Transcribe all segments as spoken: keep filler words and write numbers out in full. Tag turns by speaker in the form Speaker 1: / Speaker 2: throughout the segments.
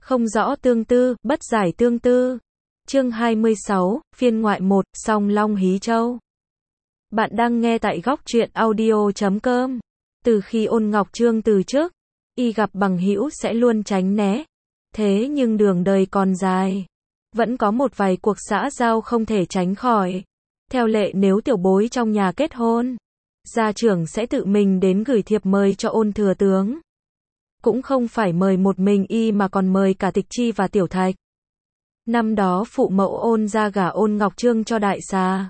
Speaker 1: Không rõ tương tư, bất giải tương tư. Chương hai mươi sáu, phiên ngoại một, Song Long Hí Châu. Bạn đang nghe tại góc truyện audio chấm com. Từ khi Ôn Ngọc Trương từ chức, y gặp bằng hữu sẽ luôn tránh né. Thế nhưng đường đời còn dài, vẫn có một vài cuộc xã giao không thể tránh khỏi. Theo lệ nếu tiểu bối trong nhà kết hôn, gia trưởng sẽ tự mình đến gửi thiệp mời cho Ôn thừa tướng. Cũng không phải mời một mình y mà còn mời cả Tịch Chi và Tiểu Thạch. Năm đó phụ mẫu Ôn ra gả Ôn Ngọc Trương cho đại xà.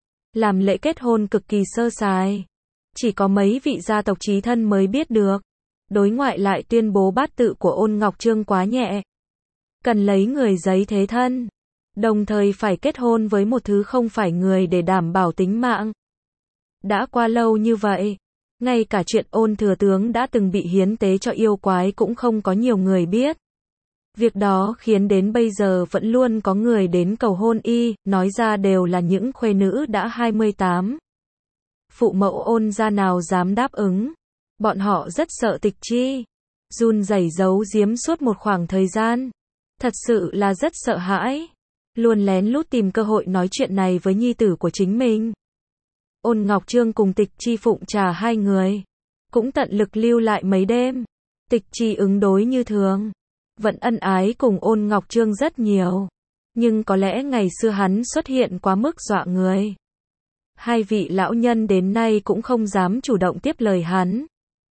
Speaker 1: Làm lễ kết hôn cực kỳ sơ sài. Chỉ có mấy vị gia tộc chí thân mới biết được. Đối ngoại lại tuyên bố bát tự của Ôn Ngọc Trương quá nhẹ. Cần lấy người giấy thế thân. Đồng thời phải kết hôn với một thứ không phải người để đảm bảo tính mạng. Đã qua lâu như vậy, ngay cả chuyện Ôn thừa tướng đã từng bị hiến tế cho yêu quái cũng không có nhiều người biết. Việc đó khiến đến bây giờ vẫn luôn có người đến cầu hôn y, nói ra đều là những khuê nữ đã hai mươi tám. Phụ mẫu Ôn gia nào dám đáp ứng. Bọn họ rất sợ Tịch Chi, run rẩy giấu giếm suốt một khoảng thời gian. Thật sự là rất sợ hãi. Luôn lén lút tìm cơ hội nói chuyện này với nhi tử của chính mình. Ôn Ngọc Trương cùng Tịch Chi phụng trà hai người, cũng tận lực lưu lại mấy đêm. Tịch Chi ứng đối như thường, vẫn ân ái cùng Ôn Ngọc Trương rất nhiều. Nhưng có lẽ ngày xưa hắn xuất hiện quá mức dọa người. Hai vị lão nhân đến nay cũng không dám chủ động tiếp lời hắn.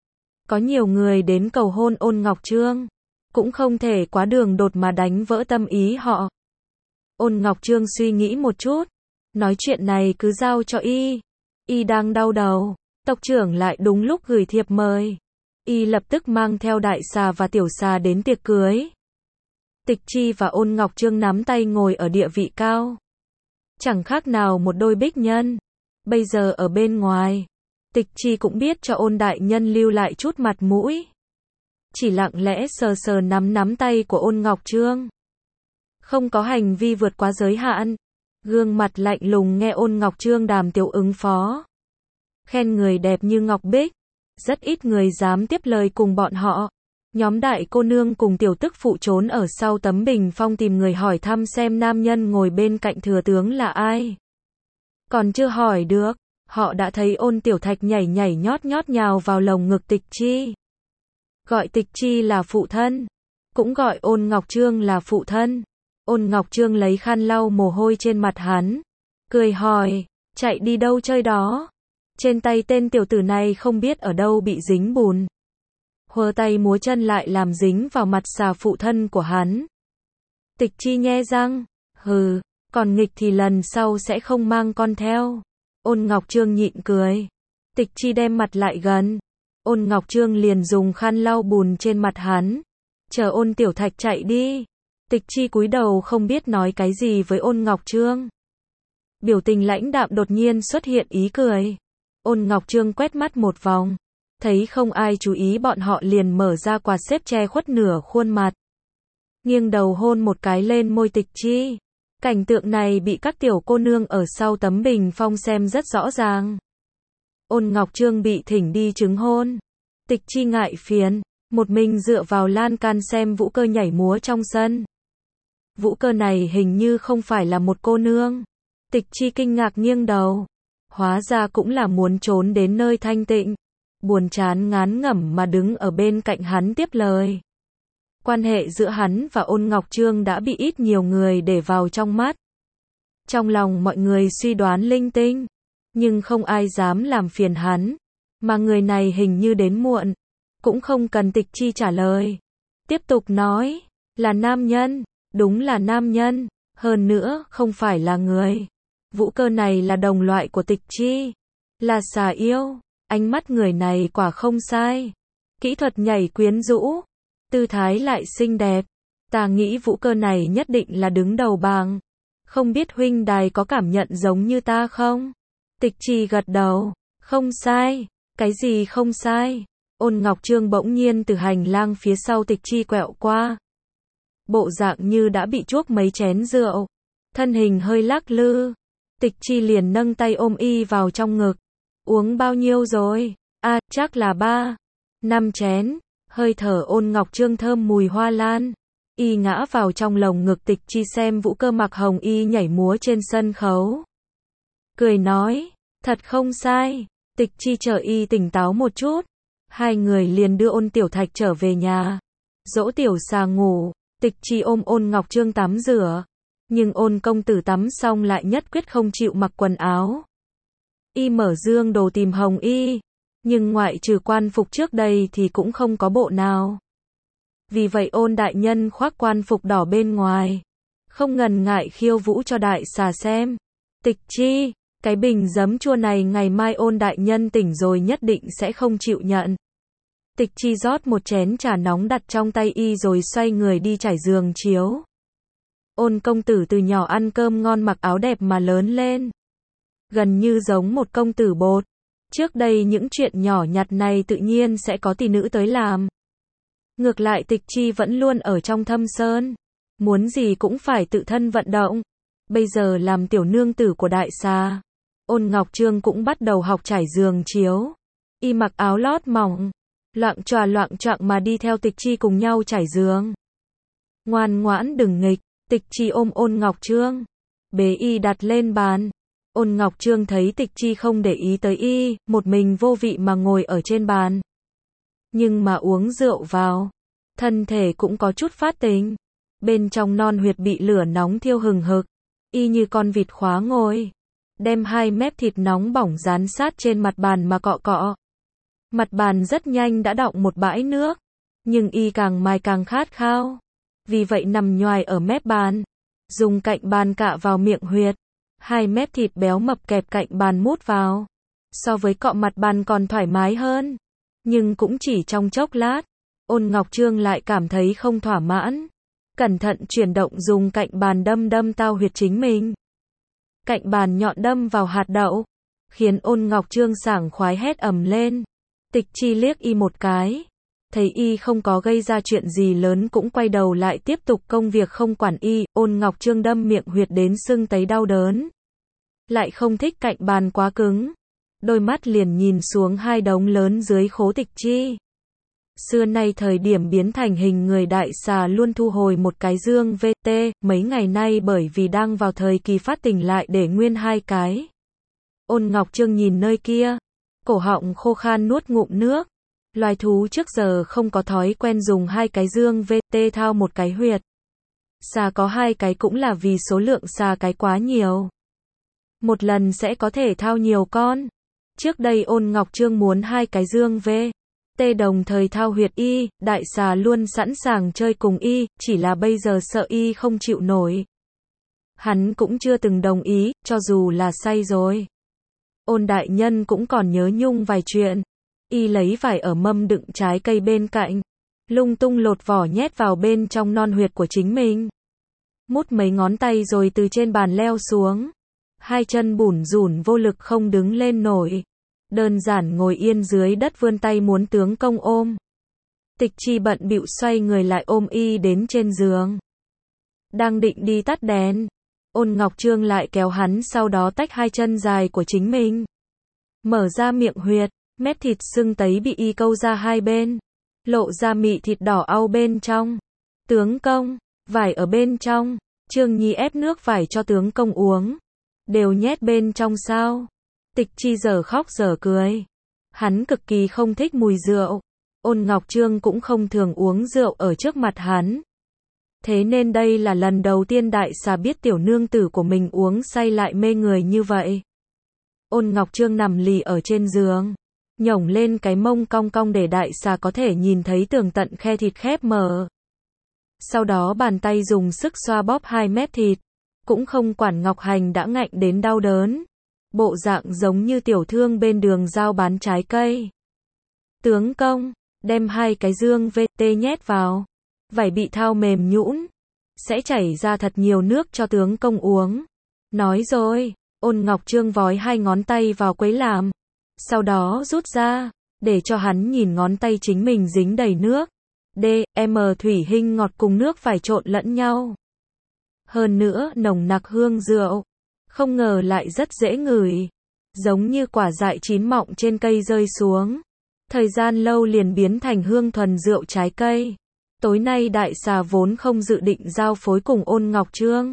Speaker 1: Có nhiều người đến cầu hôn Ôn Ngọc Trương, cũng không thể quá đường đột mà đánh vỡ tâm ý họ. Ôn Ngọc Trương suy nghĩ một chút, nói chuyện này cứ giao cho y. Y đang đau đầu, tộc trưởng lại đúng lúc gửi thiệp mời. Y lập tức mang theo đại xà và tiểu xà đến tiệc cưới. Tịch Chi và Ôn Ngọc Trương nắm tay ngồi ở địa vị cao. Chẳng khác nào một đôi bích nhân. Bây giờ ở bên ngoài, Tịch Chi cũng biết cho Ôn đại nhân lưu lại chút mặt mũi. Chỉ lặng lẽ sờ sờ nắm nắm tay của Ôn Ngọc Trương. Không có hành vi vượt quá giới hạn. Gương mặt lạnh lùng nghe Ôn Ngọc Trương đàm tiếu ứng phó. Khen người đẹp như ngọc bích. Rất ít người dám tiếp lời cùng bọn họ. Nhóm đại cô nương cùng tiểu tức phụ trốn ở sau tấm bình phong tìm người hỏi thăm xem nam nhân ngồi bên cạnh thừa tướng là ai. Còn chưa hỏi được, họ đã thấy Ôn Tiểu Thạch nhảy nhảy nhót nhót nhào vào lồng ngực Tịch Chi. Gọi Tịch Chi là phụ thân, cũng gọi Ôn Ngọc Trương là phụ thân. Ôn Ngọc Trương lấy khăn lau mồ hôi trên mặt hắn, cười hỏi, chạy đi đâu chơi đó? Trên tay tên tiểu tử này không biết ở đâu bị dính bùn. Huơ tay múa chân lại làm dính vào mặt xà phụ thân của hắn. Tịch Chi nhe răng, hừ, còn nghịch thì lần sau sẽ không mang con theo. Ôn Ngọc Trương nhịn cười. Tịch Chi đem mặt lại gần. Ôn Ngọc Trương liền dùng khăn lau bùn trên mặt hắn. Chờ Ôn Tiểu Thạch chạy đi. Tịch Chi cúi đầu không biết nói cái gì với Ôn Ngọc Trương. Biểu tình lãnh đạm đột nhiên xuất hiện ý cười. Ôn Ngọc Trương quét mắt một vòng, thấy không ai chú ý bọn họ liền mở ra quạt xếp che khuất nửa khuôn mặt. Nghiêng đầu hôn một cái lên môi Tịch Chi. Cảnh tượng này bị các tiểu cô nương ở sau tấm bình phong xem rất rõ ràng. Ôn Ngọc Trương bị thỉnh đi chứng hôn. Tịch Chi ngại phiền, một mình dựa vào lan can xem Vũ Cơ nhảy múa trong sân. Vũ Cơ này hình như không phải là một cô nương. Tịch Chi kinh ngạc nghiêng đầu. Hóa ra cũng là muốn trốn đến nơi thanh tịnh. Buồn chán ngán ngẩm mà đứng ở bên cạnh hắn tiếp lời. Quan hệ giữa hắn và Ôn Ngọc Trương đã bị ít nhiều người để vào trong mắt. Trong lòng mọi người suy đoán linh tinh, nhưng không ai dám làm phiền hắn. Mà người này hình như đến muộn, cũng không cần Tịch Chi trả lời. Tiếp tục nói, là nam nhân, đúng là nam nhân, hơn nữa không phải là người. Vũ Cơ này là đồng loại của Tịch Chi, là xà yêu. Ánh mắt người này quả không sai. Kỹ thuật nhảy quyến rũ, tư thái lại xinh đẹp. Ta nghĩ Vũ Cơ này nhất định là đứng đầu bảng. Không biết huynh đài có cảm nhận giống như ta không? Tịch Chi gật đầu, không sai. Cái gì không sai? Ôn Ngọc Trương bỗng nhiên từ hành lang phía sau Tịch Chi quẹo qua. Bộ dạng như đã bị chuốc mấy chén rượu. Thân hình hơi lắc lư. Tịch Chi liền nâng tay ôm y vào trong ngực. Uống bao nhiêu rồi? À, chắc là ba. Năm chén. Hơi thở Ôn Ngọc Trương thơm mùi hoa lan. Y ngã vào trong lồng ngực Tịch Chi xem vũ cơ mặc hồng y nhảy múa trên sân khấu. Cười nói, thật không sai. Tịch Chi chờ y tỉnh táo một chút. Hai người liền đưa Ôn Tiểu Thạch trở về nhà. Dỗ Tiểu Xà ngủ, Tịch Chi ôm Ôn Ngọc Trương tắm rửa. Nhưng Ôn công tử tắm xong lại nhất quyết không chịu mặc quần áo. Y mở dương đồ tìm hồng y. Nhưng ngoại trừ quan phục trước đây thì cũng không có bộ nào. Vì vậy Ôn đại nhân khoác quan phục đỏ bên ngoài. Không ngần ngại khiêu vũ cho đại xà xem. Tịch Chi, cái bình giấm chua này ngày mai Ôn đại nhân tỉnh rồi nhất định sẽ không chịu nhận. Tịch Chi rót một chén trà nóng đặt trong tay y rồi xoay người đi trải giường chiếu. Ôn công tử từ nhỏ ăn cơm ngon mặc áo đẹp mà lớn lên. Gần như giống một công tử bột. Trước đây những chuyện nhỏ nhặt này tự nhiên sẽ có tỷ nữ tới làm. Ngược lại Tịch Chi vẫn luôn ở trong thâm sơn. Muốn gì cũng phải tự thân vận động. Bây giờ làm tiểu nương tử của đại xà. Ôn Ngọc Trương cũng bắt đầu học trải giường chiếu. Y mặc áo lót mỏng. Loạng choạng loạng choạng mà đi theo Tịch Chi cùng nhau trải giường. Ngoan ngoãn đừng nghịch. Tịch Chi ôm Ôn Ngọc Trương. Bế y đặt lên bàn. Ôn Ngọc Trương thấy Tịch Chi không để ý tới y, một mình vô vị mà ngồi ở trên bàn. Nhưng mà uống rượu vào, thân thể cũng có chút phát tình. Bên trong non huyệt bị lửa nóng thiêu hừng hực, y như con vịt khóa ngồi, đem hai mép thịt nóng bỏng dán sát trên mặt bàn mà cọ cọ. Mặt bàn rất nhanh đã đọng một bãi nước, nhưng y càng mài càng khát khao. Vì vậy nằm nhoài ở mép bàn, dùng cạnh bàn cạ vào miệng huyệt. Hai mép thịt béo mập kẹp cạnh bàn mút vào. So với cọ mặt bàn còn thoải mái hơn. Nhưng cũng chỉ trong chốc lát, Ôn Ngọc Trương lại cảm thấy không thỏa mãn. Cẩn thận chuyển động dùng cạnh bàn đâm đâm tao huyệt chính mình. Cạnh bàn nhọn đâm vào hạt đậu, khiến Ôn Ngọc Trương sảng khoái hét ầm lên. Tịch Chi liếc y một cái. Thấy y không có gây ra chuyện gì lớn cũng quay đầu lại tiếp tục công việc không quản y. Ôn Ngọc Trương đâm miệng huyệt đến sưng tấy đau đớn. Lại không thích cạnh bàn quá cứng. Đôi mắt liền nhìn xuống hai đống lớn dưới khố Tịch Chi. Xưa nay thời điểm biến thành hình người đại xà luôn thu hồi một cái dương vê tê, mấy ngày nay bởi vì đang vào thời kỳ phát tình lại để nguyên hai cái. Ôn Ngọc Trương nhìn nơi kia, cổ họng khô khan nuốt ngụm nước. Loài thú trước giờ không có thói quen dùng hai cái dương vê tê thao một cái huyệt. Xà có hai cái cũng là vì số lượng xà cái quá nhiều. Một lần sẽ có thể thao nhiều con. Trước đây Ôn Ngọc Trương muốn hai cái dương vê tê đồng thời thao huyệt y, đại xà luôn sẵn sàng chơi cùng y, chỉ là bây giờ sợ y không chịu nổi. Hắn cũng chưa từng đồng ý, cho dù là say rồi. Ôn đại nhân cũng còn nhớ nhung vài chuyện. Y lấy vải ở mâm đựng trái cây bên cạnh, lung tung lột vỏ nhét vào bên trong non huyệt của chính mình. Mút mấy ngón tay rồi từ trên bàn leo xuống. Hai chân bủn rủn vô lực không đứng lên nổi. Đơn giản ngồi yên dưới đất vươn tay muốn tướng công ôm. Tịch Chi bận bịu xoay người lại ôm y đến trên giường. Đang định đi tắt đèn, Ôn Ngọc Trương lại kéo hắn sau đó tách hai chân dài của chính mình. Mở ra miệng huyệt, mép thịt sưng tấy bị y câu ra hai bên. Lộ ra mị thịt đỏ au bên trong. Tướng công, vải ở bên trong. Trương Nhi ép nước vải cho tướng công uống. Đều nhét bên trong sao? Tịch Chi giờ khóc giờ cười. Hắn cực kỳ không thích mùi rượu. Ôn Ngọc Trương cũng không thường uống rượu ở trước mặt hắn. Thế nên đây là lần đầu tiên đại xà biết tiểu nương tử của mình uống say lại mê người như vậy. Ôn Ngọc Trương nằm lì ở trên giường, nhổng lên cái mông cong cong để đại xà có thể nhìn thấy tường tận khe thịt khép mở. Sau đó bàn tay dùng sức xoa bóp hai mép thịt, cũng không quản Ngọc Hành đã ngạnh đến đau đớn. Bộ dạng giống như tiểu thương bên đường giao bán trái cây. Tướng công, đem hai cái dương vê tê nhét vào. Vải bị thao mềm nhũn, sẽ chảy ra thật nhiều nước cho tướng công uống. Nói rồi, Ôn Ngọc Trương vói hai ngón tay vào quấy làm. Sau đó rút ra, để cho hắn nhìn ngón tay chính mình dính đầy nước. D, M thủy hình ngọt cùng nước phải trộn lẫn nhau. Hơn nữa nồng nặc hương rượu. Không ngờ lại rất dễ ngửi. Giống như quả dại chín mọng trên cây rơi xuống. Thời gian lâu liền biến thành hương thuần rượu trái cây. Tối nay đại xà vốn không dự định giao phối cùng Ôn Ngọc Trương.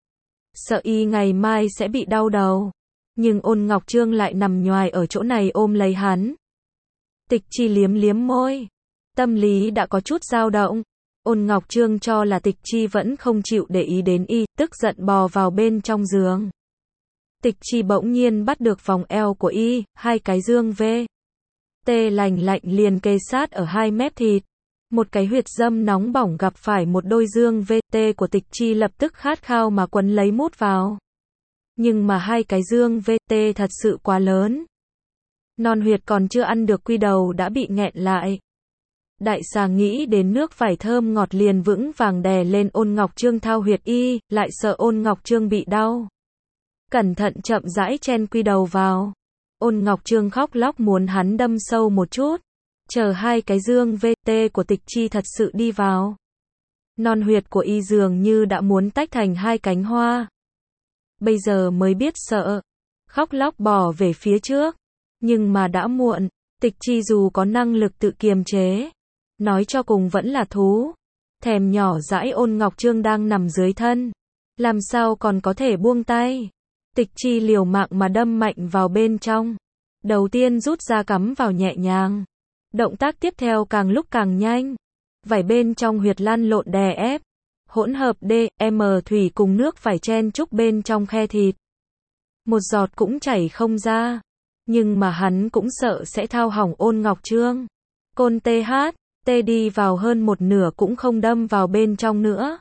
Speaker 1: Sợ y ngày mai sẽ bị đau đầu. Nhưng Ôn Ngọc Trương lại nằm nhoài ở chỗ này ôm lấy hắn. Tịch Chi liếm liếm môi. Tâm lý đã có chút dao động. Ôn Ngọc Trương cho là Tịch Chi vẫn không chịu để ý đến y, tức giận bò vào bên trong giường. Tịch Chi bỗng nhiên bắt được vòng eo của y, hai cái dương vê. Tê lành lạnh liền kề sát ở hai mép thịt. Một cái huyệt dâm nóng bỏng gặp phải một đôi dương vê tê của Tịch Chi lập tức khát khao mà quấn lấy mút vào. Nhưng mà hai cái dương vê tê thật sự quá lớn. Non huyệt còn chưa ăn được quy đầu đã bị nghẹn lại. Đại xà nghĩ đến nước vải thơm ngọt liền vững vàng đè lên Ôn Ngọc Trương thao huyệt y, lại sợ Ôn Ngọc Trương bị đau. Cẩn thận chậm rãi chen quy đầu vào. Ôn Ngọc Trương khóc lóc muốn hắn đâm sâu một chút. Chờ hai cái dương vê tê của Tịch Chi thật sự đi vào. Non huyệt của y dường như đã muốn tách thành hai cánh hoa. Bây giờ mới biết sợ. Khóc lóc bò về phía trước. Nhưng mà đã muộn. Tịch Chi dù có năng lực tự kiềm chế. Nói cho cùng vẫn là thú. Thèm nhỏ dãi Ôn Ngọc Trương đang nằm dưới thân. Làm sao còn có thể buông tay. Tịch Chi liều mạng mà đâm mạnh vào bên trong. Đầu tiên rút ra cắm vào nhẹ nhàng. Động tác tiếp theo càng lúc càng nhanh. Vải bên trong huyệt lăn lộn đè ép. Hỗn hợp D, M thủy cùng nước phải chen chúc bên trong khe thịt. Một giọt cũng chảy không ra. Nhưng mà hắn cũng sợ sẽ thao hỏng Ôn Ngọc Trương. Côn tê hát, tê đi vào hơn một nửa cũng không đâm vào bên trong nữa.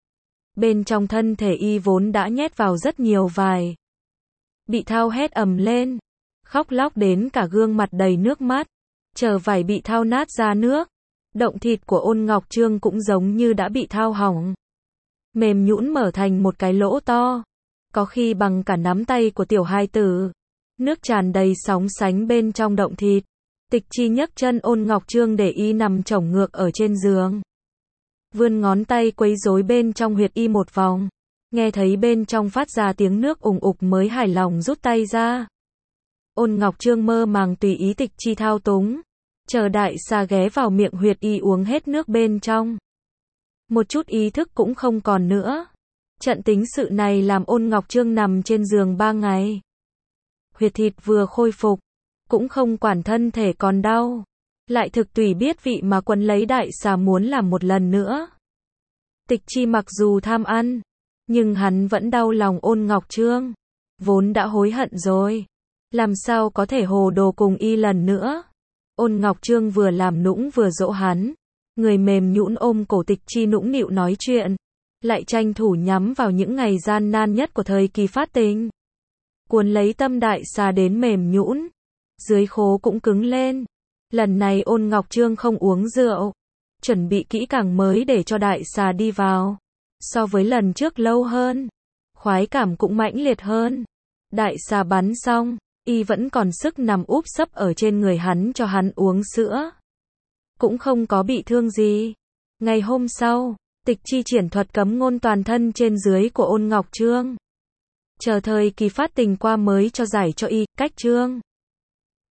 Speaker 1: Bên trong thân thể y vốn đã nhét vào rất nhiều vải. Bị thao hét ầm lên. Khóc lóc đến cả gương mặt đầy nước mắt. Chờ vải bị thao nát ra nước. Động thịt của Ôn Ngọc Trương cũng giống như đã bị thao hỏng. Mềm nhũn mở thành một cái lỗ to. Có khi bằng cả nắm tay của tiểu hài tử. Nước tràn đầy sóng sánh bên trong động thịt. Tịch Chi nhấc chân Ôn Ngọc Trương để y nằm chổng ngược ở trên giường. Vươn ngón tay quấy rối bên trong huyệt y một vòng. Nghe thấy bên trong phát ra tiếng nước ùng ục mới hài lòng rút tay ra. Ôn Ngọc Trương mơ màng tùy ý Tịch Chi thao túng. Chờ đại xà ghé vào miệng huyệt y uống hết nước bên trong. Một chút ý thức cũng không còn nữa. Trận tính sự này làm Ôn Ngọc Trương nằm trên giường ba ngày. Huyệt thịt vừa khôi phục. Cũng không quản thân thể còn đau. Lại thực tùy biết vị mà quấn lấy đại xà muốn làm một lần nữa. Tịch Chi mặc dù tham ăn. Nhưng hắn vẫn đau lòng Ôn Ngọc Trương. Vốn đã hối hận rồi. Làm sao có thể hồ đồ cùng y lần nữa. Ôn Ngọc Trương vừa làm nũng vừa dỗ hắn. Người mềm nhũn ôm cổ Tịch Chi nũng nịu nói chuyện. Lại tranh thủ nhắm vào những ngày gian nan nhất của thời kỳ phát tình. Cuốn lấy tâm đại xà đến mềm nhũn. Dưới khố cũng cứng lên. Lần này Ôn Ngọc Trương không uống rượu. Chuẩn bị kỹ càng mới để cho đại xà đi vào. So với lần trước lâu hơn. Khoái cảm cũng mãnh liệt hơn. Đại xà bắn xong. Y vẫn còn sức nằm úp sấp ở trên người hắn cho hắn uống sữa. Cũng không có bị thương gì. Ngày hôm sau, Tịch Chi triển thuật cấm ngôn toàn thân trên dưới của Ôn Ngọc Trương. Chờ thời kỳ phát tình qua mới cho giải cho y, cách trương.